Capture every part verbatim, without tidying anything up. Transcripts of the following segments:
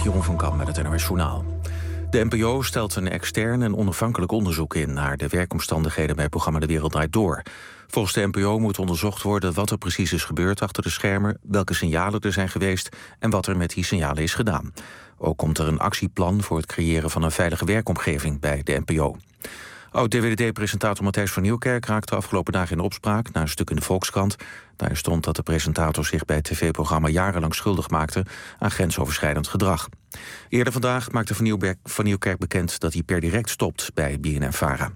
Jeroen van Kam met het N O S Journaal. De N P O stelt een extern en onafhankelijk onderzoek in naar de werkomstandigheden bij het programma De Wereld Draait Door. Volgens de N P O moet onderzocht worden wat er precies is gebeurd achter de schermen, welke signalen er zijn geweest en wat er met die signalen is gedaan. Ook komt er een actieplan voor het creëren van een veilige werkomgeving bij de N P O. Oud-D W D D-presentator Matthijs van Nieuwkerk raakte afgelopen dagen in opspraak na een stuk in de Volkskrant. Daar stond dat de presentator zich bij het tv-programma jarenlang schuldig maakte aan grensoverschrijdend gedrag. Eerder vandaag maakte Van Nieuwkerk, van Nieuwkerk bekend dat hij per direct stopt bij B N N-Vara.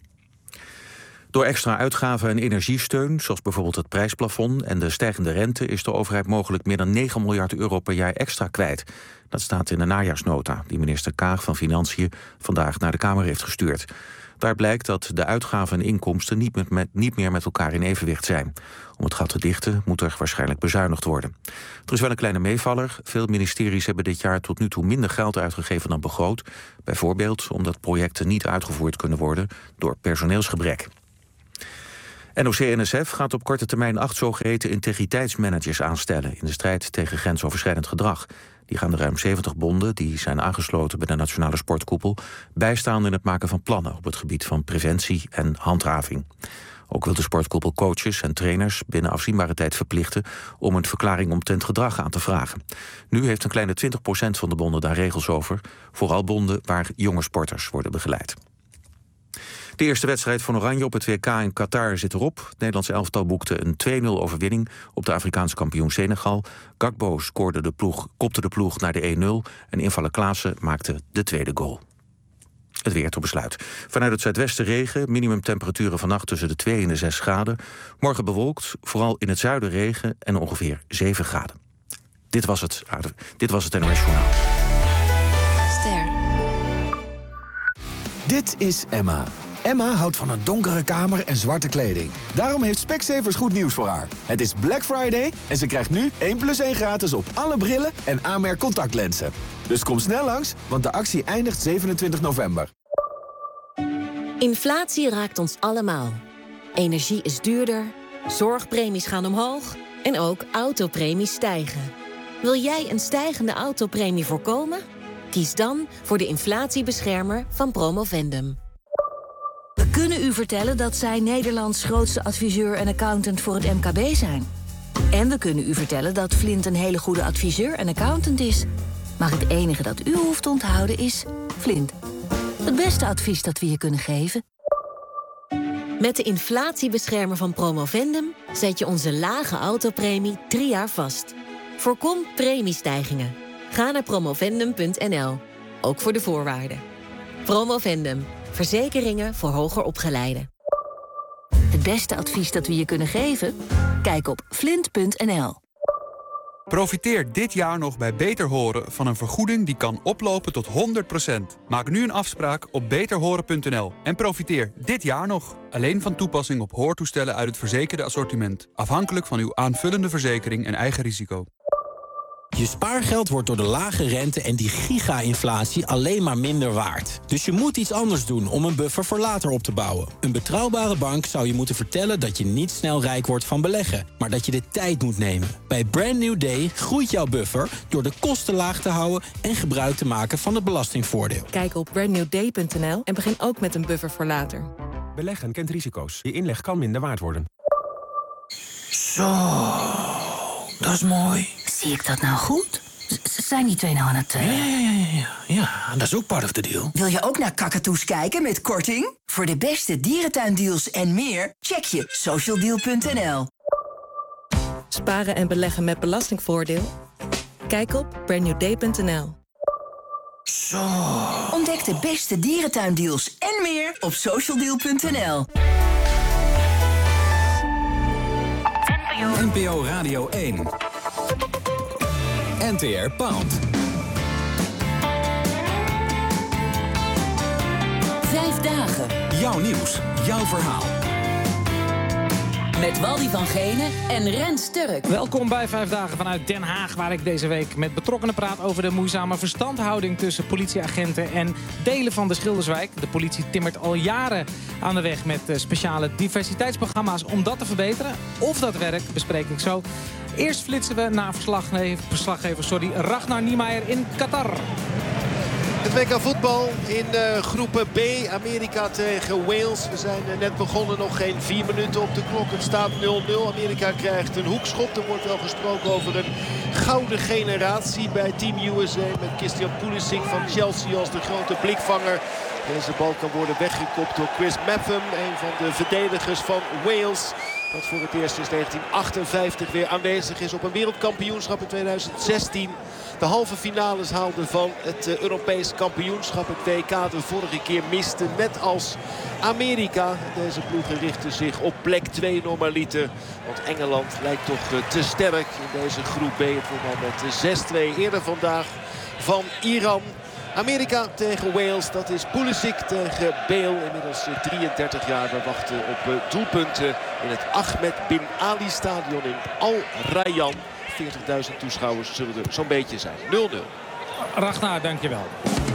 Door extra uitgaven en energiesteun, zoals bijvoorbeeld het prijsplafond en de stijgende rente, is de overheid mogelijk meer dan negen miljard euro per jaar extra kwijt. Dat staat in de najaarsnota die minister Kaag van Financiën vandaag naar de Kamer heeft gestuurd. Daar blijkt dat de uitgaven en inkomsten niet, met, met, niet meer met elkaar in evenwicht zijn. Om het gat te dichten moet er waarschijnlijk bezuinigd worden. Er is wel een kleine meevaller. Veel ministeries hebben dit jaar tot nu toe minder geld uitgegeven dan begroot. Bijvoorbeeld omdat projecten niet uitgevoerd kunnen worden door personeelsgebrek. N O C N S F gaat op korte termijn acht zogeheten integriteitsmanagers aanstellen in de strijd tegen grensoverschrijdend gedrag. Die gaan de ruim zeventig bonden die zijn aangesloten bij de Nationale Sportkoepel bijstaan in het maken van plannen op het gebied van preventie en handhaving. Ook wil de sportkoepel coaches en trainers binnen afzienbare tijd verplichten om een verklaring omtrent gedrag aan te vragen. Nu heeft een kleine twintig procent van de bonden daar regels over, vooral bonden waar jonge sporters worden begeleid. De eerste wedstrijd van Oranje op het W K in Qatar zit erop. Het Nederlandse elftal boekte een twee nul overwinning op de Afrikaanse kampioen Senegal. Gakpo scoorde de ploeg, kopte de ploeg naar de één nul en invaller Klaassen maakte de tweede goal. Het weer tot besluit. Vanuit het zuidwesten regen, minimumtemperaturen vannacht tussen de twee en de zes graden. Morgen bewolkt, vooral in het zuiden regen en ongeveer zeven graden. Dit was het, dit was het N O S Journaal. Ster. Dit is Emma. Emma houdt van een donkere kamer en zwarte kleding. Daarom heeft Specsavers goed nieuws voor haar. Het is Black Friday en ze krijgt nu één plus één gratis op alle brillen en aanmerk contactlenzen. Dus kom snel langs, want de actie eindigt zevenentwintig november. Inflatie raakt ons allemaal. Energie is duurder, zorgpremies gaan omhoog en ook autopremies stijgen. Wil jij een stijgende autopremie voorkomen? Kies dan voor de inflatiebeschermer van Promovendum. We kunnen u vertellen dat zij Nederlands grootste adviseur en accountant voor het M K B zijn. En we kunnen u vertellen dat Flint een hele goede adviseur en accountant is. Maar het enige dat u hoeft te onthouden is Flint. Het beste advies dat we je kunnen geven. Met de inflatiebeschermer van Promovendum zet je onze lage autopremie drie jaar vast. Voorkom premiestijgingen. Ga naar promovendum punt n l. Ook voor de voorwaarden. Promovendum. Verzekeringen voor hoger opgeleiden. Het beste advies dat we je kunnen geven? Kijk op flint punt n l. Profiteer dit jaar nog bij Beter Horen van een vergoeding die kan oplopen tot honderd procent. Maak nu een afspraak op beter horen punt n l en profiteer dit jaar nog. Alleen van toepassing op hoortoestellen uit het verzekerde assortiment. Afhankelijk van uw aanvullende verzekering en eigen risico. Je spaargeld wordt door de lage rente en die giga-inflatie alleen maar minder waard. Dus je moet iets anders doen om een buffer voor later op te bouwen. Een betrouwbare bank zou je moeten vertellen dat je niet snel rijk wordt van beleggen, maar dat je de tijd moet nemen. Bij Brand New Day groeit jouw buffer door de kosten laag te houden en gebruik te maken van het belastingvoordeel. Kijk op brand new day punt n l en begin ook met een buffer voor later. Beleggen kent risico's. Je inleg kan minder waard worden. Zo, dat is mooi. Zie ik dat nou goed? Z- zijn die twee nou aan het... Uh... Ja, ja, ja, ja, ja, dat is ook part of the deal. Wil je ook naar kakatoes kijken met korting? Voor de beste dierentuindeals en meer, check je social deal punt n l. Sparen en beleggen met belastingvoordeel? Kijk op brand new day punt n l. Zo. Ontdek de beste dierentuindeals en meer op social deal punt n l. N P O Radio één. N T R Pound. Vijf dagen. Jouw nieuws, jouw verhaal. Met Wally van Genen en Rens Sturck. Welkom bij Vijf Dagen vanuit Den Haag, waar ik deze week met betrokkenen praat over de moeizame verstandhouding tussen politieagenten en delen van de Schilderswijk. De politie timmert al jaren aan de weg met speciale diversiteitsprogramma's om dat te verbeteren. Of dat werkt, bespreek ik zo. Eerst flitsen we naar verslaggever, verslaggever sorry, Ragnar Niemeyer in Qatar. Het W K voetbal in uh, groepen B, Amerika tegen Wales. We zijn uh, net begonnen, nog geen vier minuten op de klok. Het staat nul nul. Amerika krijgt een hoekschop. Er wordt wel gesproken over een gouden generatie bij Team U S A. Met Christian Pulisic van Chelsea als de grote blikvanger. Deze bal kan worden weggekopt door Chris Mepham, een van de verdedigers van Wales. Dat voor het eerst sinds negentien achtenvijftig weer aanwezig is op een wereldkampioenschap in tweeduizend zestien. De halve finales haalde van het uh, Europees kampioenschap. Het W K de vorige keer miste, net als Amerika. Deze ploegen richten zich op plek twee normaliter. Want Engeland lijkt toch uh, te sterk in deze groep B. Het wordt al met zes twee eerder vandaag van Iran. Amerika tegen Wales, dat is Pulisic tegen Bale. Inmiddels drieëndertig jaar. We wachten op doelpunten in het Ahmed Bin Ali stadion in Al Rayyan. veertigduizend toeschouwers zullen er zo'n beetje zijn. nul nul. Ragnar, dankjewel.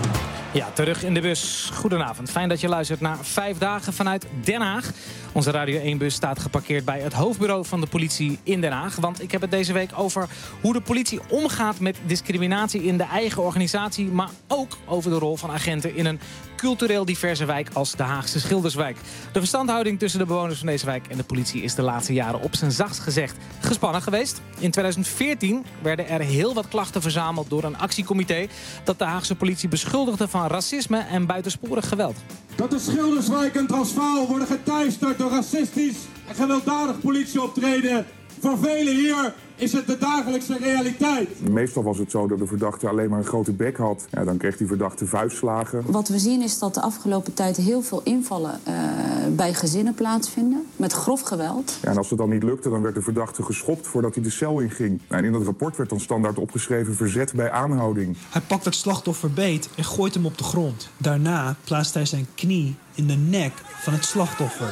Ja, terug in de bus. Goedenavond. Fijn dat je luistert naar Vijf Dagen vanuit Den Haag. Onze Radio één-bus staat geparkeerd bij het hoofdbureau van de politie in Den Haag. Want ik heb het deze week over hoe de politie omgaat met discriminatie in de eigen organisatie. Maar ook over de rol van agenten in een cultureel diverse wijk als de Haagse Schilderswijk. De verstandhouding tussen de bewoners van deze wijk en de politie is de laatste jaren op zijn zachtst gezegd gespannen geweest. In tweeduizend veertien werden er heel wat klachten verzameld door een actiecomité dat de Haagse politie beschuldigde van racisme en buitensporig geweld. Dat de Schilderswijk en Transvaal worden geteisterd door racistisch en gewelddadig politieoptreden. Voor velen hier is het de dagelijkse realiteit. Meestal was het zo dat de verdachte alleen maar een grote bek had. Ja, dan kreeg die verdachte vuistslagen. Wat we zien is dat de afgelopen tijd heel veel invallen uh, bij gezinnen plaatsvinden. Met grof geweld. Ja, en als het dan niet lukte, dan werd de verdachte geschopt voordat hij de cel inging. Nou, en in dat rapport werd dan standaard opgeschreven verzet bij aanhouding. Hij pakt het slachtoffer beet en gooit hem op de grond. Daarna plaatst hij zijn knie in de nek van het slachtoffer.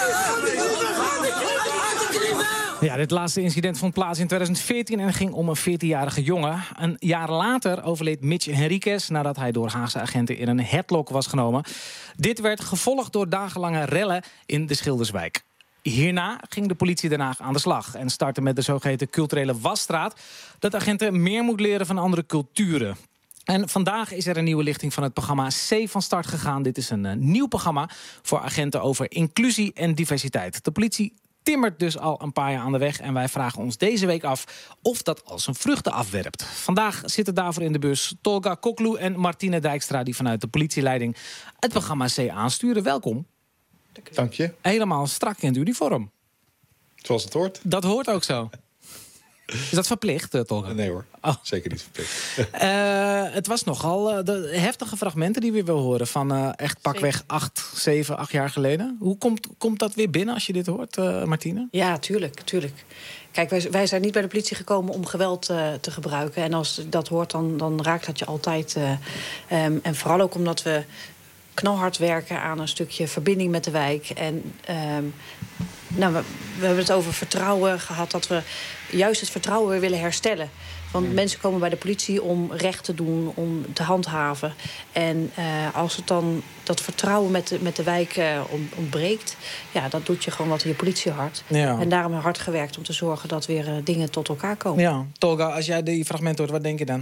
Ja, dit laatste incident vond plaats in tweeduizend veertien en ging om een veertienjarige jongen. Een jaar later overleed Mitch Henriquez nadat hij door Haagse agenten in een headlock was genomen. Dit werd gevolgd door dagenlange rellen in de Schilderswijk. Hierna ging de politie Den Haag aan de slag en startte met de zogeheten culturele wasstraat, dat agenten meer moet leren van andere culturen. En vandaag is er een nieuwe lichting van het programma C van start gegaan. Dit is een uh, nieuw programma voor agenten over inclusie en diversiteit. De politie timmert dus al een paar jaar aan de weg en wij vragen ons deze week af of dat al zijn vruchten afwerpt. Vandaag zitten daarvoor in de bus Tolga Koklu en Martine Dijkstra, die vanuit de politieleiding het programma C aansturen. Welkom. Dank je. Helemaal strak in het uniform. Zoals het hoort. Dat hoort ook zo. Is dat verplicht, uh, Tolga? Nee hoor, oh. Zeker niet verplicht. uh, het was nogal uh, de heftige fragmenten die we weer horen van uh, echt pakweg acht, zeven, acht jaar geleden. Hoe komt, komt dat weer binnen als je dit hoort, uh, Martine? Ja, tuurlijk, tuurlijk. Kijk, wij, wij zijn niet bij de politie gekomen om geweld uh, te gebruiken. En als dat hoort, dan, dan raakt dat je altijd. Uh, um, en vooral ook omdat we knalhard werken aan een stukje verbinding met de wijk. En um, nou, we, we hebben het over vertrouwen gehad, dat we juist het vertrouwen weer willen herstellen. Want mensen komen bij de politie om recht te doen, om te handhaven. En uh, als het dan dat vertrouwen met de, met de wijk uh, ontbreekt, ja, dat doet je gewoon wat in je politiehart. Ja. En daarom hard gewerkt om te zorgen dat weer uh, dingen tot elkaar komen. Ja, Tolga, als jij die fragmenten hoort, wat denk je dan?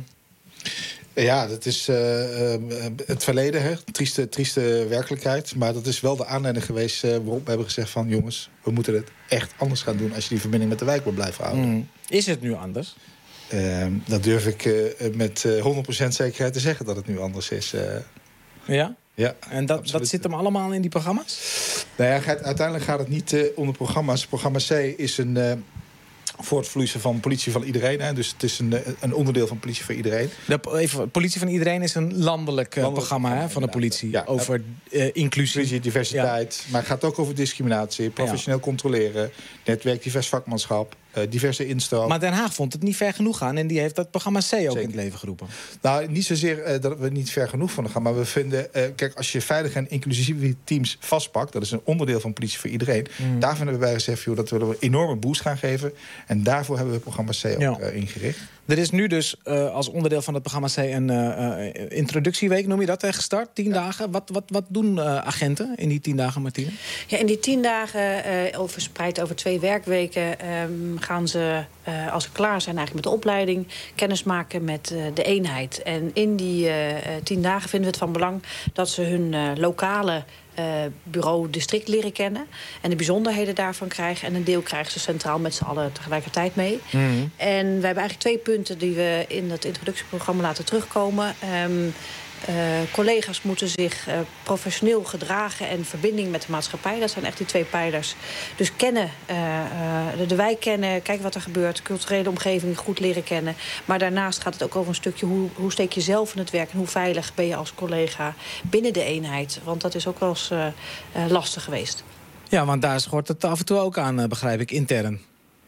Ja, dat is uh, uh, het verleden, hè? Trieste, trieste werkelijkheid. Maar dat is wel de aanleiding geweest uh, waarop we hebben gezegd van, jongens, we moeten het echt anders gaan doen als je die verbinding met de wijk wil blijven houden. Mm. Is het nu anders? Uh, dat durf ik uh, met uh, honderd procent zekerheid te zeggen dat het nu anders is. Uh, ja? Ja. En dat, dat zit hem allemaal in die programma's? Nou ja, gaat, uiteindelijk gaat het niet uh, om de programma's. Programma C is een uh, voortvloeisel van politie van iedereen. Hè? Dus het is een, een onderdeel van politie voor iedereen. De, even, politie van iedereen is een landelijk, uh, landelijk programma hè, van de politie. Ja, over uh, inclusie. Inclusie, diversiteit. Ja. Maar het gaat ook over discriminatie, professioneel ja. controleren, netwerk, divers vakmanschap. uh, diverse instroom. Maar Den Haag vond het niet ver genoeg gaan en die heeft dat programma C ook Zeker. in het leven geroepen. Nou, niet zozeer uh, dat we niet ver genoeg van gaan, maar we vinden, uh, kijk, als je veilige en inclusieve teams vastpakt, dat is een onderdeel van politie voor iedereen. Mm. Daar vinden we bij gezegd, joh, dat willen we een enorme boost gaan geven. En daarvoor hebben we het programma C ook ja. uh, ingericht. Er is nu dus uh, als onderdeel van het programma C een uh, uh, introductieweek, noem je dat, uh, gestart. Tien ja. dagen. Wat, wat, wat doen uh, agenten in die tien dagen, Martine? Ja, in die tien dagen, uh, verspreid over twee werkweken, um, gaan ze, uh, als ze klaar zijn eigenlijk met de opleiding, kennis maken met uh, de eenheid. En in die uh, tien dagen vinden we het van belang dat ze hun uh, lokale Uh, bureau district leren kennen en de bijzonderheden daarvan krijgen. En een deel krijgen ze centraal met z'n allen tegelijkertijd mee. Mm-hmm. En we hebben eigenlijk twee punten die we in het introductieprogramma laten terugkomen. Um, Uh, collega's moeten zich uh, professioneel gedragen en verbinding met de maatschappij. Dat zijn echt die twee pijlers. Dus kennen, uh, uh, de, de wijk kennen, kijken wat er gebeurt, culturele omgeving goed leren kennen. Maar daarnaast gaat het ook over een stukje hoe, hoe steek je zelf in het werk en hoe veilig ben je als collega binnen de eenheid. Want dat is ook wel eens uh, uh, lastig geweest. Ja, want daar schort het af en toe ook aan, uh, begrijp ik, intern.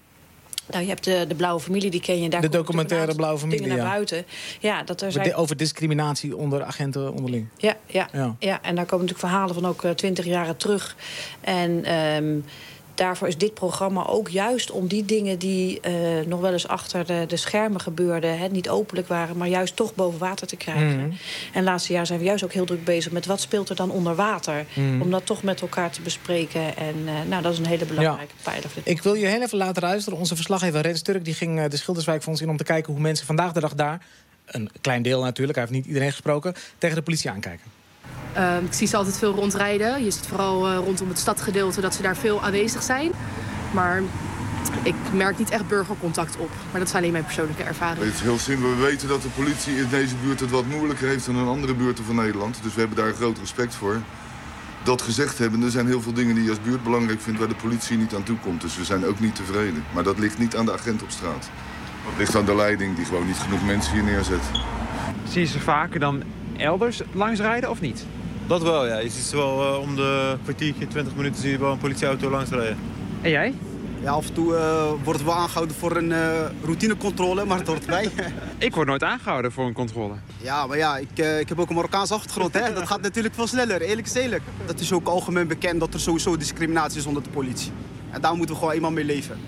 Nou, je hebt de, de blauwe familie, die ken je. Daar de documentaire blauwe familie, dingen naar ja. buiten. Ja, dat er zijn... Over discriminatie onder agenten onderling. Ja, ja, ja. ja, en daar komen natuurlijk verhalen van ook twintig uh, jaren terug. En um, daarvoor is dit programma ook juist om die dingen die uh, nog wel eens achter de, de schermen gebeurden, hè, niet openlijk waren, maar juist toch boven water te krijgen. Mm-hmm. En het laatste jaar zijn we juist ook heel druk bezig met wat speelt er dan onder water. Mm-hmm. Om dat toch met elkaar te bespreken. En uh, nou, dat is een hele belangrijke ja. pijler. Ik wil je heel even laten luisteren. Onze verslaggever Rens Turk die ging uh, de Schilderswijk voor ons in om te kijken hoe mensen vandaag de dag daar, een klein deel natuurlijk, hij heeft niet iedereen gesproken, tegen de politie aankijken. Uh, ik zie ze altijd veel rondrijden. Je ziet vooral uh, rondom het stadgedeelte dat ze daar veel aanwezig zijn. Maar ik merk niet echt burgercontact op. Maar dat is alleen mijn persoonlijke ervaring. Het is heel simpel. We weten dat de politie in deze buurt het wat moeilijker heeft dan in andere buurten van Nederland. Dus we hebben daar groot respect voor. Dat gezegd hebben, er zijn heel veel dingen die je als buurt belangrijk vindt waar de politie niet aan toe komt. Dus we zijn ook niet tevreden. Maar dat ligt niet aan de agent op straat. Dat ligt aan de leiding die gewoon niet genoeg mensen hier neerzet. Zie je ze vaker dan elders langs rijden of niet? Dat wel, ja. Je ziet ze wel uh, om de kwartiertje, twintig minuten zie je wel een politieauto langs rijden. En jij? Ja, af en toe uh, worden we aangehouden voor een uh, routinecontrole, maar het hoort erbij. Ik word nooit aangehouden voor een controle. Ja, maar ja, ik, uh, ik heb ook een Marokkaanse achtergrond, hè. Dat gaat natuurlijk veel sneller, eerlijk is eerlijk. Dat is ook algemeen bekend dat er sowieso discriminatie is onder de politie. En daar moeten we gewoon eenmaal mee leven.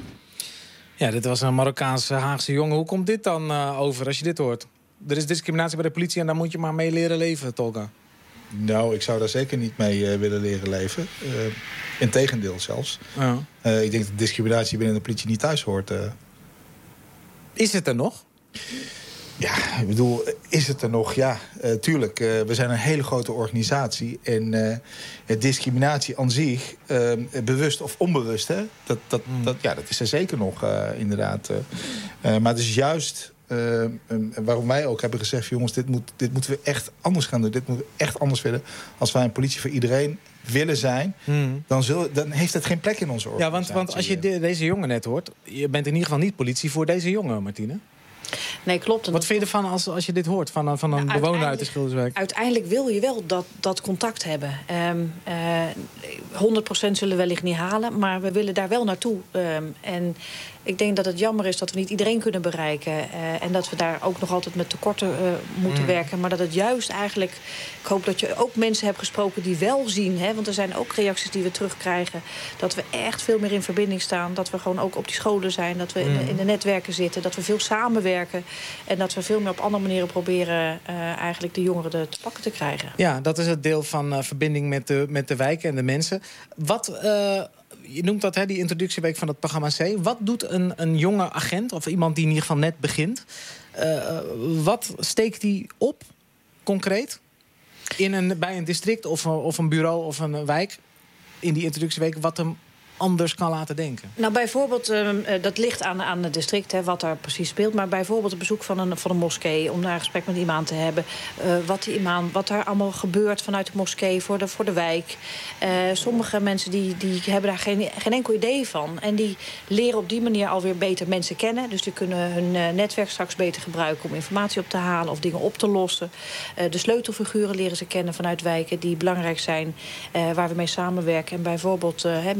Ja, dit was een Marokkaanse Haagse jongen. Hoe komt dit dan uh, over als je dit hoort? Er is discriminatie bij de politie en daar moet je maar mee leren leven, Tolga. Nou, ik zou daar zeker niet mee uh, willen leren leven. Uh, integendeel zelfs. Ja. Uh, ik denk dat discriminatie binnen de politie niet thuis hoort. Uh. Is het er nog? Ja, ik bedoel, is het er nog? Ja, uh, tuurlijk. Uh, we zijn een hele grote organisatie. En uh, discriminatie aan zich, uh, bewust of onbewust, hè, dat, dat, mm. dat, ja, dat is er zeker nog, uh, inderdaad. Uh, uh, maar het is juist uh, um, waarom wij ook hebben gezegd, jongens, dit, moet, dit moeten we echt anders gaan doen. Dit moeten we echt anders willen. Als wij een politie voor iedereen willen zijn, hmm. dan, zul, dan heeft het geen plek in onze organisatie. Ja, want, want als je de, deze jongen net hoort, je bent in ieder geval niet politie voor deze jongen, Martine. Nee, klopt. Wat vind je ervan als, als je dit hoort van, van een nou, bewoner uit de Schilderswijk? Uiteindelijk wil je wel dat, dat contact hebben. Um, uh, honderd procent zullen we wellicht niet halen, maar we willen daar wel naartoe. Um, en ik denk dat het jammer is dat we niet iedereen kunnen bereiken. Uh, en dat we daar ook nog altijd met tekorten uh, moeten mm. werken. Maar dat het juist eigenlijk... Ik hoop dat je ook mensen hebt gesproken die wel zien. Hè, want er zijn ook reacties die we terugkrijgen. Dat we echt veel meer in verbinding staan. Dat we gewoon ook op die scholen zijn. Dat we mm. in, de, in de netwerken zitten. Dat we veel samenwerken. En dat we veel meer op andere manieren proberen... Uh, eigenlijk de jongeren te pakken te krijgen. Ja, dat is het deel van uh, verbinding met de, met de wijken en de mensen. Wat... Uh, Je noemt dat, hè, die introductieweek van het programma C. Wat doet een, een jonge agent, of iemand die in ieder geval net begint... Uh, wat steekt die op, concreet? In een, bij een district of, of een bureau of een wijk... in die introductieweek, wat hem anders kan laten denken? Nou, bijvoorbeeld, uh, dat ligt aan, aan het district, hè, wat daar precies speelt. Maar bijvoorbeeld het bezoek van een, van een moskee... om daar een gesprek met die imam te hebben. Uh, wat, die imam, wat daar allemaal gebeurt vanuit de moskee voor de, voor de wijk. Uh, sommige mensen die, die hebben daar geen, geen enkel idee van. En die leren op die manier alweer beter mensen kennen. Dus die kunnen hun uh, netwerk straks beter gebruiken... om informatie op te halen of dingen op te lossen. Uh, de sleutelfiguren leren ze kennen vanuit wijken... die belangrijk zijn, uh, waar we mee samenwerken. En bijvoorbeeld uh, hè, met deze week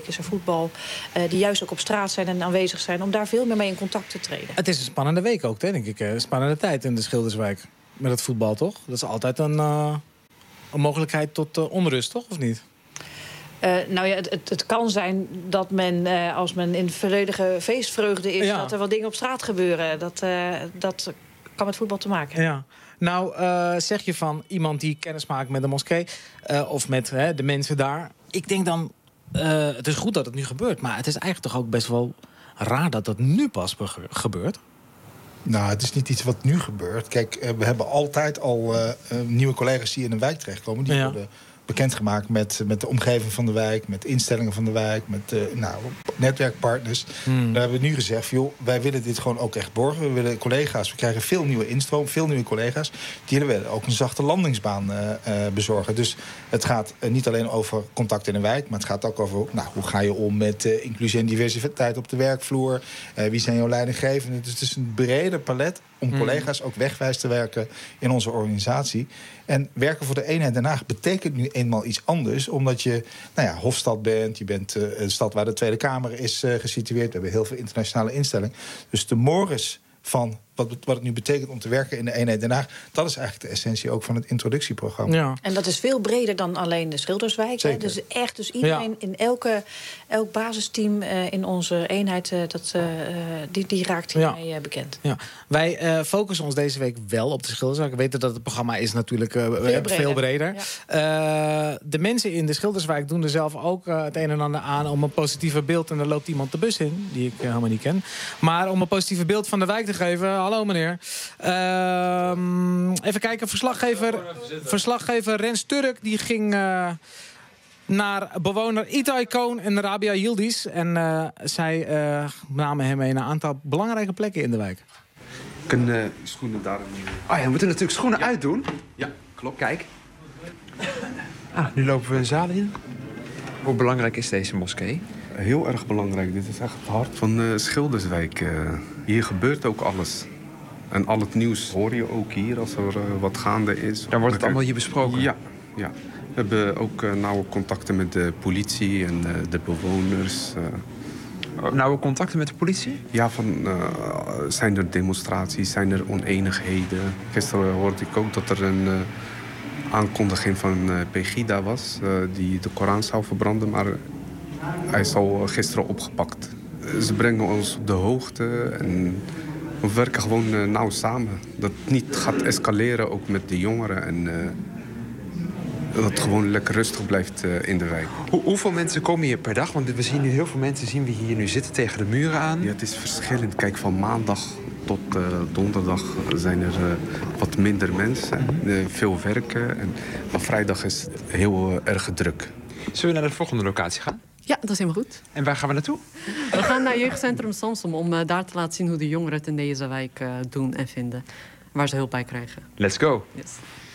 bibliotheek, is er voetbal. Uh, die juist ook op straat zijn en aanwezig zijn. Om daar veel meer mee in contact te treden. Het is een spannende week ook, denk ik. Een spannende tijd in de Schilderswijk. Met het voetbal, toch? Dat is altijd een, uh, een mogelijkheid tot uh, onrust, toch? Of niet? Uh, nou ja, het, het, het kan zijn dat men, uh, als men in volledige feestvreugde is... Ja. dat er wat dingen op straat gebeuren. Dat, uh, dat kan met voetbal te maken hebben. Ja. Nou, uh, zeg je van iemand die kennis maakt met de moskee... Uh, of met uh, de mensen daar. Ik denk dan, uh, het is goed dat het nu gebeurt... maar het is eigenlijk toch ook best wel raar dat dat nu pas gebeurt? Nou, het is niet iets wat nu gebeurt. Kijk, we hebben altijd al uh, nieuwe collega's die in een wijk terechtkomen. Die ja. worden bekendgemaakt met, met de omgeving van de wijk... met instellingen van de wijk, met uh, nou, netwerkpartners. Hmm. Daar hebben we nu gezegd, joh, wij willen dit gewoon ook echt borgen. We willen collega's, we krijgen veel nieuwe instroom, veel nieuwe collega's. Die willen ook een zachte landingsbaan uh, uh, bezorgen. Dus het gaat uh, niet alleen over contact in een wijk... maar het gaat ook over, nou, hoe ga je om met uh, inclusie en diversiteit op de werkvloer? Uh, wie zijn jouw leidinggevenden? Dus het is een breder palet om hmm. collega's ook wegwijs te werken in onze organisatie. En werken voor de eenheid Den Haag betekent nu eenmaal iets anders. Omdat je nou ja, Hofstad bent. Je bent uh, een stad waar de Tweede Kamer is uh, gesitueerd. We hebben heel veel internationale instellingen. Dus de mores van wat, wat het nu betekent om te werken in de eenheid Den Haag... dat is eigenlijk de essentie ook van het introductieprogramma. Ja. En dat is veel breder dan alleen de Schilderswijk. Hè? Dus echt, dus iedereen ja. in elke, elk basisteam uh, in onze eenheid... Uh, dat, uh, die, die raakt hiermee ja. uh, bekend. Ja. Wij uh, focussen ons deze week wel op de Schilderswijk. We weten dat het programma is natuurlijk uh, veel breder. Veel breder. Ja. Uh, de mensen in de Schilderswijk doen er zelf ook uh, het een en ander aan... om een positieve beeld, en er loopt iemand de bus in... die ik uh, helemaal niet ken. Maar om een positieve beeld van de wijk te geven... Hallo meneer. Uh, even kijken, verslaggever, verslaggever Rens Turk... die ging uh, naar bewoner Itay Koon en Rabia Yildiz. En uh, zij uh, namen hem mee naar een aantal belangrijke plekken in de wijk. Kunnen schoenen daar... Oh ja, we moeten natuurlijk schoenen ja. uitdoen. Ja, klopt. Kijk. Ah, nu lopen we een zaal in. Hoe belangrijk is deze moskee? Heel erg belangrijk. Dit is echt het hart van uh, Schilderswijk. Uh, hier gebeurt ook alles. En al het nieuws hoor je ook hier als er uh, wat gaande is. Dan wordt het allemaal hier besproken? Ja, ja. We hebben ook uh, nauwe contacten met de politie en uh, de bewoners. Uh. Nauwe contacten met de politie? Ja, van uh, zijn er demonstraties, zijn er oneenigheden. Gisteren hoorde ik ook dat er een uh, aankondiging van uh, Pegida was... Uh, die de Koran zou verbranden, maar hij is al gisteren opgepakt. Ze brengen ons op de hoogte en... we werken gewoon uh, nauw samen. Dat het niet gaat escaleren, ook met de jongeren. En uh, dat het gewoon lekker rustig blijft uh, in de wijk. Hoe, hoeveel mensen komen hier per dag? Want we zien nu heel veel mensen zien we hier nu zitten tegen de muren aan. Ja, het is verschillend. Kijk, van maandag tot uh, donderdag zijn er uh, wat minder mensen. Mm-hmm. uh, veel werken. En, maar vrijdag is het heel uh, erg druk. Zullen we naar de volgende locatie gaan? Ja, dat is helemaal goed. En waar gaan we naartoe? We gaan naar Jeugdcentrum Samsom om uh, daar te laten zien hoe de jongeren het in deze wijk uh, doen en vinden. Waar ze hulp bij krijgen. Let's go. Yes.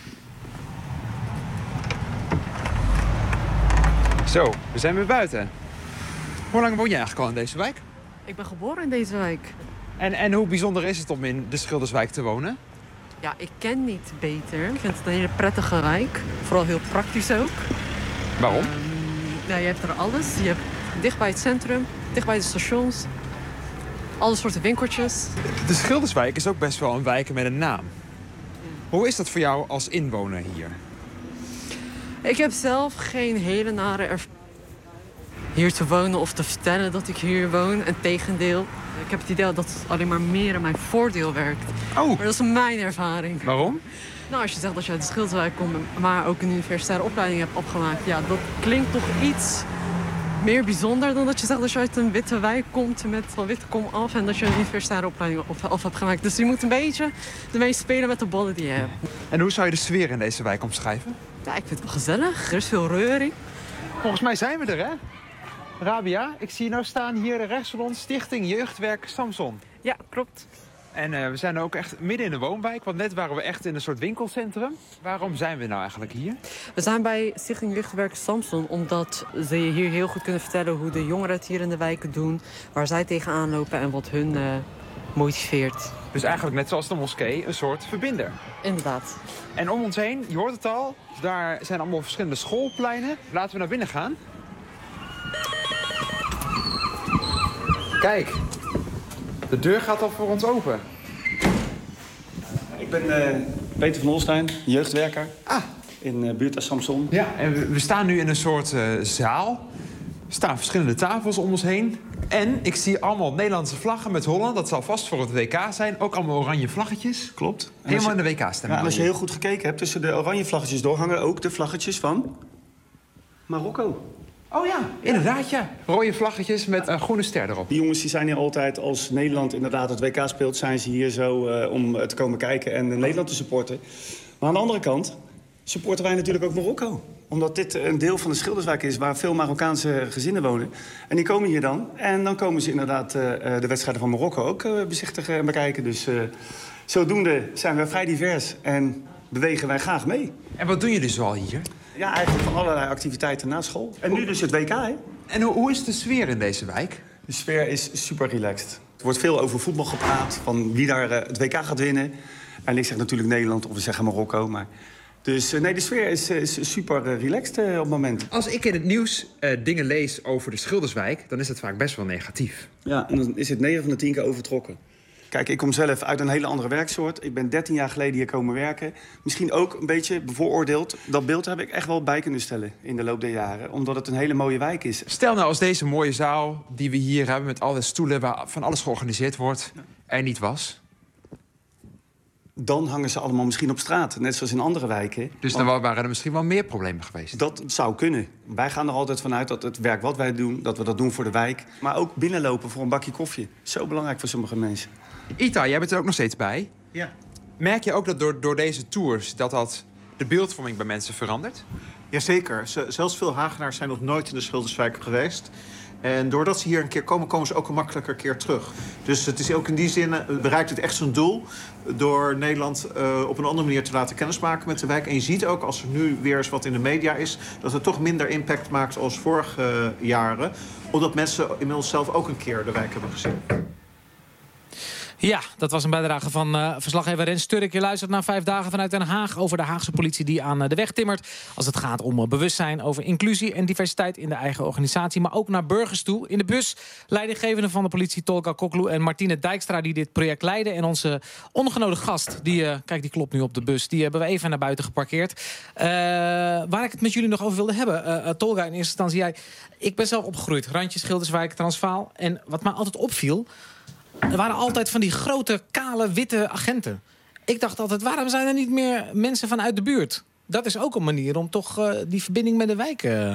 Zo, we zijn weer buiten. Hoe lang woon je eigenlijk al in deze wijk? Ik ben geboren in deze wijk. En, en hoe bijzonder is het om in de Schilderswijk te wonen? Ja, ik ken niet beter. Ik vind het een hele prettige wijk. Vooral heel praktisch ook. Waarom? Um, Ja, je hebt er alles. Je hebt dicht bij het centrum, dicht bij de stations. Alle soorten winkeltjes. De Schilderswijk is ook best wel een wijk met een naam. Hoe is dat voor jou als inwoner hier? Ik heb zelf geen hele nare ervaring hier te wonen of te vertellen dat ik hier woon. Integendeel, ik heb het idee dat het alleen maar meer in mijn voordeel werkt. Oh. Maar dat is mijn ervaring. Waarom? Nou, als je zegt dat je uit de Schilderswijk komt, maar ook een universitaire opleiding hebt opgemaakt... ja, dat klinkt toch iets meer bijzonder dan dat je zegt dat je uit een witte wijk komt met van witte kom af... en dat je een universitaire opleiding op, of hebt gemaakt. Dus je moet een beetje ermee spelen met de bollen die je hebt. En hoe zou je de sfeer in deze wijk omschrijven? Ja, ik vind het wel gezellig. Er is veel reuring. Volgens mij zijn we er, hè? Rabia, ik zie je nou staan hier rechts van ons, Stichting Jeugdwerk Samson. Ja, klopt. En uh, we zijn ook echt midden in de woonwijk, want net waren we echt in een soort winkelcentrum. Waarom zijn we nou eigenlijk hier? We zijn bij Stichting Jeugdwerk Samson omdat ze hier heel goed kunnen vertellen hoe de jongeren het hier in de wijken doen, waar zij tegenaan lopen en wat hun uh, motiveert. Dus eigenlijk net zoals de moskee, een soort verbinder. Inderdaad. En om ons heen, je hoort het al, daar zijn allemaal verschillende schoolpleinen. Laten we naar binnen gaan. Kijk, de deur gaat al voor ons open. Ik ben uh, Peter van Holstein, jeugdwerker. Ah. In uh, buurt als Samson. Ja, en we, we staan nu in een soort uh, zaal. Er staan verschillende tafels om ons heen. En ik zie allemaal Nederlandse vlaggen met Holland. Dat zal vast voor het W K zijn. Ook allemaal oranje vlaggetjes. Klopt. Helemaal in de W K-stemming. Ja, en als je heel goed gekeken hebt, tussen de oranje vlaggetjes door hangen ook de vlaggetjes van Marokko. Oh ja, inderdaad ja. Rode vlaggetjes met een groene ster erop. Die jongens die zijn hier altijd, als Nederland inderdaad het W K speelt, zijn ze hier zo uh, om uh, te komen kijken en uh, Nederland te supporten. Maar aan de andere kant supporten wij natuurlijk ook Marokko. Omdat dit een deel van de Schilderswijk is waar veel Marokkaanse gezinnen wonen. En die komen hier dan. En dan komen ze inderdaad uh, de wedstrijden van Marokko ook uh, bezichtigen en bekijken. Dus uh, zodoende zijn we vrij divers en bewegen wij graag mee. En wat doen jullie zoal hier? Ja, eigenlijk van allerlei activiteiten na school. En nu dus het W K, hè? En hoe, hoe is de sfeer in deze wijk? De sfeer is super relaxed. Er wordt veel over voetbal gepraat, van wie daar uh, het W K gaat winnen. En ik zeg natuurlijk Nederland of we zeggen Marokko, maar... Dus uh, nee, de sfeer is, is super uh, relaxed uh, op het moment. Als ik in het nieuws uh, dingen lees over de Schilderswijk, dan is het vaak best wel negatief. Ja, en dan is het negen van de tien keer overtrokken. Kijk, ik kom zelf uit een hele andere werksoort. Ik ben dertien jaar geleden hier komen werken. Misschien ook een beetje bevooroordeeld. Dat beeld heb ik echt wel bij kunnen stellen in de loop der jaren. Omdat het een hele mooie wijk is. Stel nou als deze mooie zaal die we hier hebben met alle stoelen waar van alles georganiseerd wordt, er niet was. Dan hangen ze allemaal misschien op straat, net zoals in andere wijken. Dus dan Want... waren er misschien wel meer problemen geweest? Dat zou kunnen. Wij gaan er altijd vanuit dat het werk wat wij doen, dat we dat doen voor de wijk. Maar ook binnenlopen voor een bakje koffie. Zo belangrijk voor sommige mensen. Ita, jij bent er ook nog steeds bij. Ja. Merk je ook dat door, door deze tours dat dat de beeldvorming bij mensen verandert? Jazeker. Zelfs veel Hagenaars zijn nog nooit in de Schilderswijk geweest. En doordat ze hier een keer komen, komen ze ook een makkelijker keer terug. Dus het is ook in die zin, bereikt het echt zijn doel door Nederland uh, op een andere manier te laten kennismaken met de wijk. En je ziet ook, als er nu weer eens wat in de media is, dat het toch minder impact maakt als vorige uh, jaren. Omdat mensen inmiddels zelf ook een keer de wijk hebben gezien. Ja, dat was een bijdrage van uh, verslaggever Rens Sturk. Je luistert naar Vijf Dagen vanuit Den Haag over de Haagse politie die aan uh, de weg timmert. Als het gaat om uh, bewustzijn over inclusie en diversiteit in de eigen organisatie. Maar ook naar burgers toe. In de bus leidinggevende van de politie Tolga Koklu en Martine Dijkstra die dit project leiden. En onze ongenode gast, die, uh, kijk die klopt nu op de bus, die hebben we even naar buiten geparkeerd. Uh, waar ik het met jullie nog over wilde hebben. Uh, uh, Tolga, in eerste instantie jij. Ik ben zelf opgegroeid. Randje, Schilderswijk, Transvaal. En wat mij altijd opviel, er waren altijd van die grote, kale, witte agenten. Ik dacht altijd, waarom zijn er niet meer mensen vanuit de buurt? Dat is ook een manier om toch uh, die verbinding met de wijk... Uh...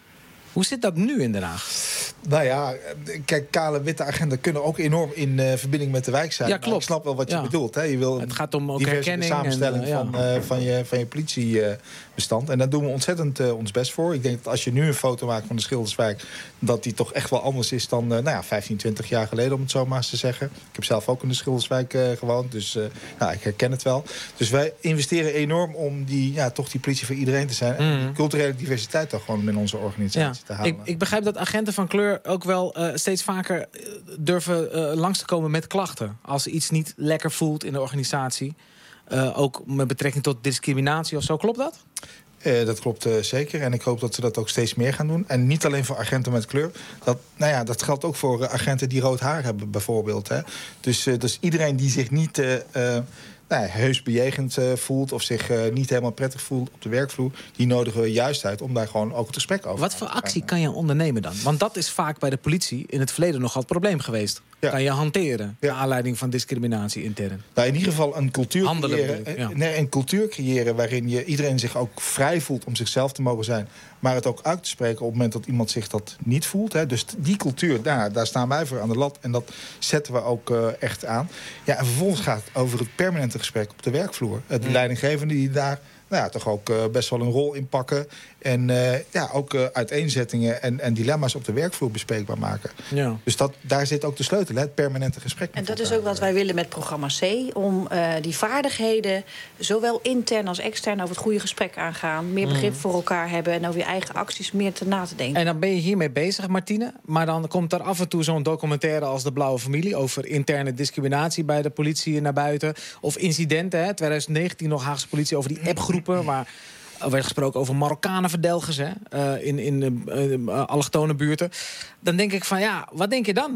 Hoe zit dat nu in Den Haag? Nou ja, kijk, kale witte agenten kunnen ook enorm in uh, verbinding met de wijk zijn. Ja, klopt. Ik snap wel wat je ja. bedoelt. Hè. Je wil het gaat om ook diverse herkenning samenstelling en, uh, ja. van, uh, van, je, van je politiebestand. Uh, en daar doen we ontzettend uh, ons best voor. Ik denk dat als je nu een foto maakt van de Schilderswijk, dat die toch echt wel anders is dan uh, nou ja, vijftien, twintig jaar geleden, om het zo maar eens te zeggen. Ik heb zelf ook in de Schilderswijk uh, gewoond, dus uh, nou, ik herken het wel. Dus wij investeren enorm om die, ja, toch die politie voor iedereen te zijn. En die culturele diversiteit toch gewoon in onze organisatie ja. te halen. Ik, ik begrijp dat agenten van kleur ook wel uh, steeds vaker durven uh, langs te komen met klachten. Als iets niet lekker voelt in de organisatie. Uh, ook met betrekking tot discriminatie of zo. Klopt dat? Uh, dat klopt uh, zeker. En ik hoop dat ze dat ook steeds meer gaan doen. En niet alleen voor agenten met kleur. Dat, nou ja, dat geldt ook voor uh, agenten die rood haar hebben bijvoorbeeld. Hè. Dus, uh, dus iedereen die zich niet uh, uh, nou, heus bejegend uh, voelt of zich uh, niet helemaal prettig voelt op de werkvloer, die nodigen we juist uit om daar gewoon ook het gesprek over Wat voor actie kan je ondernemen dan? Want dat is vaak bij de politie in het verleden nogal het probleem geweest. Ja. Kan je hanteren, naar aanleiding van discriminatie intern? Nou, in ieder geval een cultuur Handelen, creëren, ja. nee, een cultuur creëren waarin je iedereen zich ook vrij voelt om zichzelf te mogen zijn, maar het ook uit te spreken op het moment dat iemand zich dat niet voelt. Hè. Dus die cultuur, daar, daar staan wij voor aan de lat en dat zetten we ook uh, echt aan. Ja, en vervolgens gaat het over het permanente gesprek op de werkvloer. De mm. leidinggevende die daar nou ja, toch ook uh, best wel een rol in pakken. En uh, ja, ook uh, uiteenzettingen en, en dilemma's op de werkvloer bespreekbaar maken. Ja. Dus dat, daar zit ook de sleutel, hè, het permanente gesprek. En dat is ook wat wij willen met programma C. Om uh, die vaardigheden, zowel intern als extern, over het goede gesprek aangaan. Meer begrip mm. voor elkaar hebben en over je eigen acties meer te na te denken. En dan ben je hiermee bezig, Martine. Maar dan komt er af en toe zo'n documentaire als De Blauwe Familie over interne discriminatie bij de politie naar buiten. Of incidenten, hè, twintig negentien nog Haagse politie over die appgroepen, waar er werd gesproken over Marokkanenverdelgers, hè, uh, in, in uh, uh, allochtone buurten. Dan denk ik van, ja, wat denk je dan?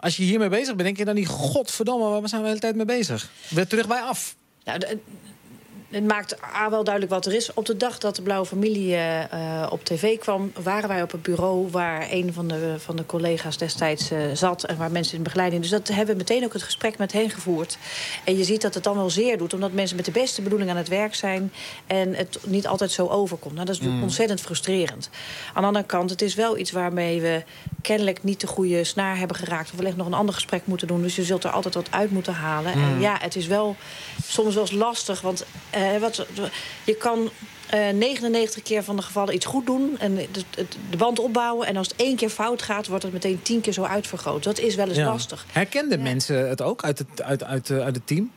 Als je hiermee bezig bent, denk je dan niet... godverdomme, waar zijn we de hele tijd mee bezig? Weer terug bij af. Nou, de, het maakt A wel duidelijk wat er is. Op de dag dat de Blauwe Familie uh, op tv kwam... waren wij op het bureau waar een van de, van de collega's destijds uh, zat... en waar mensen in begeleiding... Dus dat hebben we meteen ook het gesprek met hen gevoerd. En je ziet dat het dan wel zeer doet... omdat mensen met de beste bedoeling aan het werk zijn... en het niet altijd zo overkomt. Nou, dat is natuurlijk mm. ontzettend frustrerend. Aan de andere kant, het is wel iets waarmee we... kennelijk niet de goede snaar hebben geraakt... of wellicht nog een ander gesprek moeten doen. Dus je zult er altijd wat uit moeten halen. Mm. En ja, het is wel soms wel eens lastig, want... Uh, wat, je kan uh, negenennegentig keer van de gevallen iets goed doen... en de, de, de band opbouwen. En als het één keer fout gaat, wordt het meteen tien keer zo uitvergroot. Dat is wel eens ja. lastig. Herkenden ja. mensen het ook uit het, uit, uit, uit het team?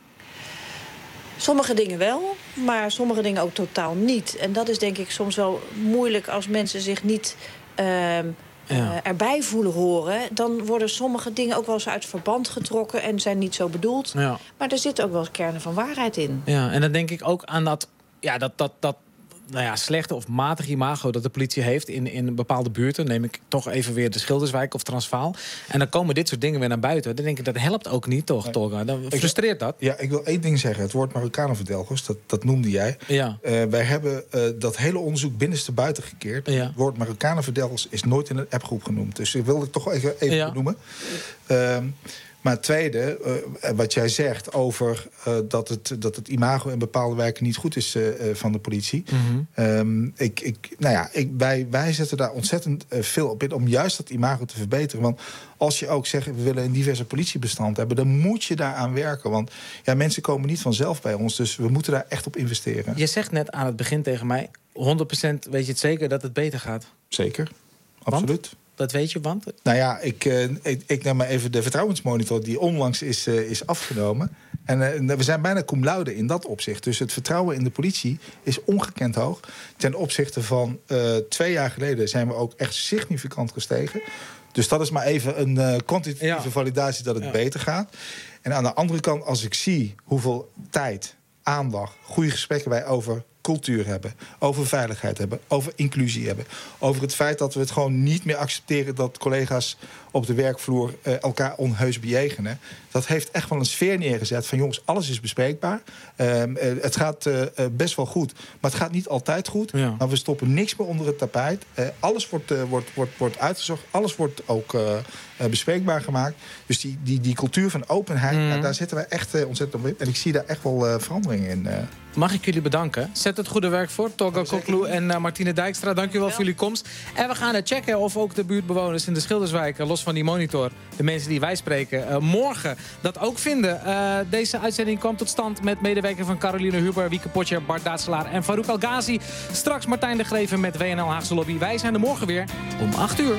Sommige dingen wel, maar sommige dingen ook totaal niet. En dat is denk ik soms wel moeilijk als mensen zich niet... Uh, Ja. Uh, erbij voelen horen... dan worden sommige dingen ook wel eens uit verband getrokken... en zijn niet zo bedoeld. Ja. Maar er zit ook wel kernen van waarheid in. Ja, en dan denk ik ook aan dat... Ja, dat, dat, dat nou ja, slechte of matige imago dat de politie heeft... in, in bepaalde buurten. Neem ik toch even weer de Schilderswijk of Transvaal. En dan komen dit soort dingen weer naar buiten. Dan denk ik, dat helpt ook niet, toch, nee. Tolga? Dan frustreert dat. Ja, ik wil één ding zeggen. Het woord Marokkanenverdelgers, dat, dat noemde jij. Ja. Uh, wij hebben uh, dat hele onderzoek binnenste buiten gekeerd. Ja. Het woord Marokkanenverdelgers is nooit in een appgroep genoemd. Dus ik wil het toch even, even ja. benoemen. Uh, Maar tweede, uh, wat jij zegt over uh, dat, het, dat het imago in bepaalde wijken niet goed is uh, uh, van de politie. Mm-hmm. um, ik, ik, nou ja, ik, wij, wij zetten daar ontzettend uh, veel op in om juist dat imago te verbeteren. Want als je ook zegt, we willen een diverse politiebestand hebben... dan moet je daaraan werken. Want ja, mensen komen niet vanzelf bij ons, dus we moeten daar echt op investeren. Je zegt net aan het begin tegen mij... honderd procent weet je het zeker dat het beter gaat? Zeker, absoluut. Want? Dat weet je, want? Nou ja, ik, uh, ik, ik neem maar even de vertrouwensmonitor... die onlangs is, uh, is afgenomen. En uh, we zijn bijna cum laude in dat opzicht. Dus het vertrouwen in de politie is ongekend hoog. Ten opzichte van uh, twee jaar geleden... zijn we ook echt significant gestegen. Dus dat is maar even een uh, kwantitatieve ja. validatie dat het ja. beter gaat. En aan de andere kant, als ik zie hoeveel tijd, aandacht... goede gesprekken wij over... cultuur hebben, over veiligheid hebben, over inclusie hebben. Over het feit dat we het gewoon niet meer accepteren... dat collega's op de werkvloer uh, elkaar onheus bejegenen. Dat heeft echt wel een sfeer neergezet van... jongens, alles is bespreekbaar. Uh, uh, het gaat uh, uh, best wel goed, maar het gaat niet altijd goed. Ja. Maar we stoppen niks meer onder het tapijt. Uh, alles wordt, uh, wordt, wordt, wordt uitgezocht. Alles wordt ook uh, uh, bespreekbaar gemaakt. Dus die, die, die cultuur van openheid... Mm. Uh, daar zitten wij echt uh, ontzettend op in. En ik zie daar echt wel uh, verandering in. Uh. Mag ik jullie bedanken. Zet het goede werk voor. Tolga Koklu en uh, Martine Dijkstra. Dank jullie wel voor jullie komst. En we gaan uh, checken of ook de buurtbewoners in de Schilderswijk... Uh, los van die monitor, de mensen die wij spreken... Uh, morgen dat ook vinden. Uh, deze uitzending kwam tot stand met medewerker van Caroline Huber... Wieke Potjer, Bart Daatselaar en Farouk Algazi. Straks Martijn de Greven met W N L Haagse Lobby. Wij zijn er morgen weer om acht uur.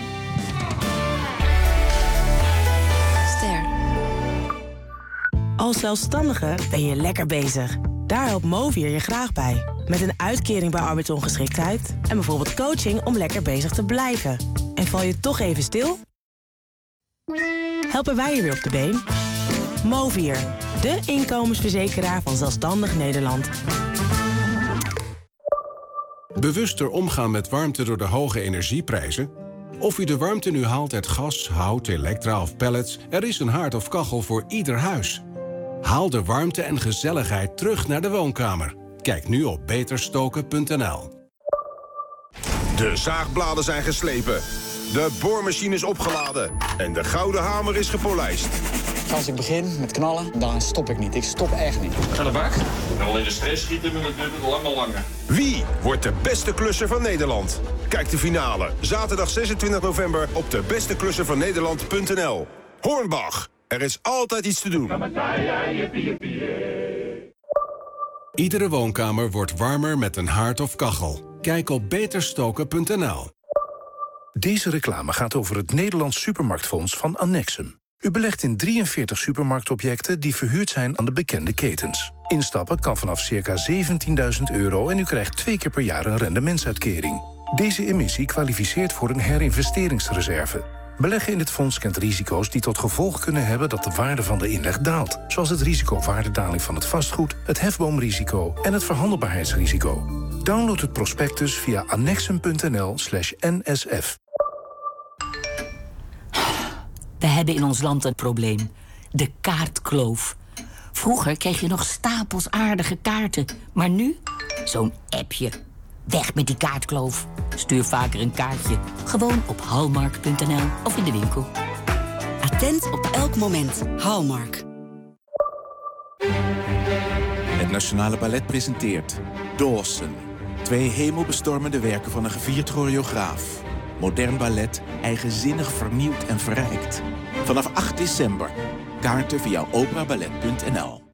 Ster. Als zelfstandige ben je lekker bezig. Daar helpt Movier je graag bij. Met een uitkering bij arbeidsongeschiktheid... en bijvoorbeeld coaching om lekker bezig te blijven. En val je toch even stil? Helpen wij je weer op de been? Movier, de inkomensverzekeraar van Zelfstandig Nederland. Bewuster omgaan met warmte door de hoge energieprijzen? Of u de warmte nu haalt uit gas, hout, elektra of pellets... er is een haard of kachel voor ieder huis. Haal de warmte en gezelligheid terug naar de woonkamer. Kijk nu op beterstoken punt n l. De zaagbladen zijn geslepen. De boormachine is opgeladen. En de gouden hamer is gepolijst. Als ik begin met knallen, dan stop ik niet. Ik stop echt niet. Ga de bak. Al in de stress schieten, maar het duurt het langer langer. Wie wordt de beste klusser van Nederland? Kijk de finale. Zaterdag zesentwintig november op de beste klusser van Nederland punt n l. Hornbach. Er is altijd iets te doen. Iedere woonkamer wordt warmer met een haard of kachel. Kijk op beterstoken punt n l. Deze reclame gaat over het Nederlands Supermarktfonds van Annexum. U belegt in drieënveertig supermarktobjecten die verhuurd zijn aan de bekende ketens. Instappen kan vanaf circa zeventienduizend euro en u krijgt twee keer per jaar een rendementsuitkering. Deze emissie kwalificeert voor een herinvesteringsreserve. Beleggen in dit fonds kent risico's die tot gevolg kunnen hebben dat de waarde van de inleg daalt. Zoals het risico waardedaling van het vastgoed, het hefboomrisico en het verhandelbaarheidsrisico. Download het prospectus via annexum punt n l slash n s f. We hebben in ons land een probleem. De kaartkloof. Vroeger kreeg je nog stapels aardige kaarten. Maar nu? Zo'n appje. Weg met die kaartkloof. Stuur vaker een kaartje. Gewoon op hallmark punt n l of in de winkel. Attent op elk moment. Hallmark. Het Nationale Ballet presenteert Dawson. Twee hemelbestormende werken van een gevierd choreograaf. Modern ballet, eigenzinnig vernieuwd en verrijkt. Vanaf acht december. Kaarten via opera ballet punt n l.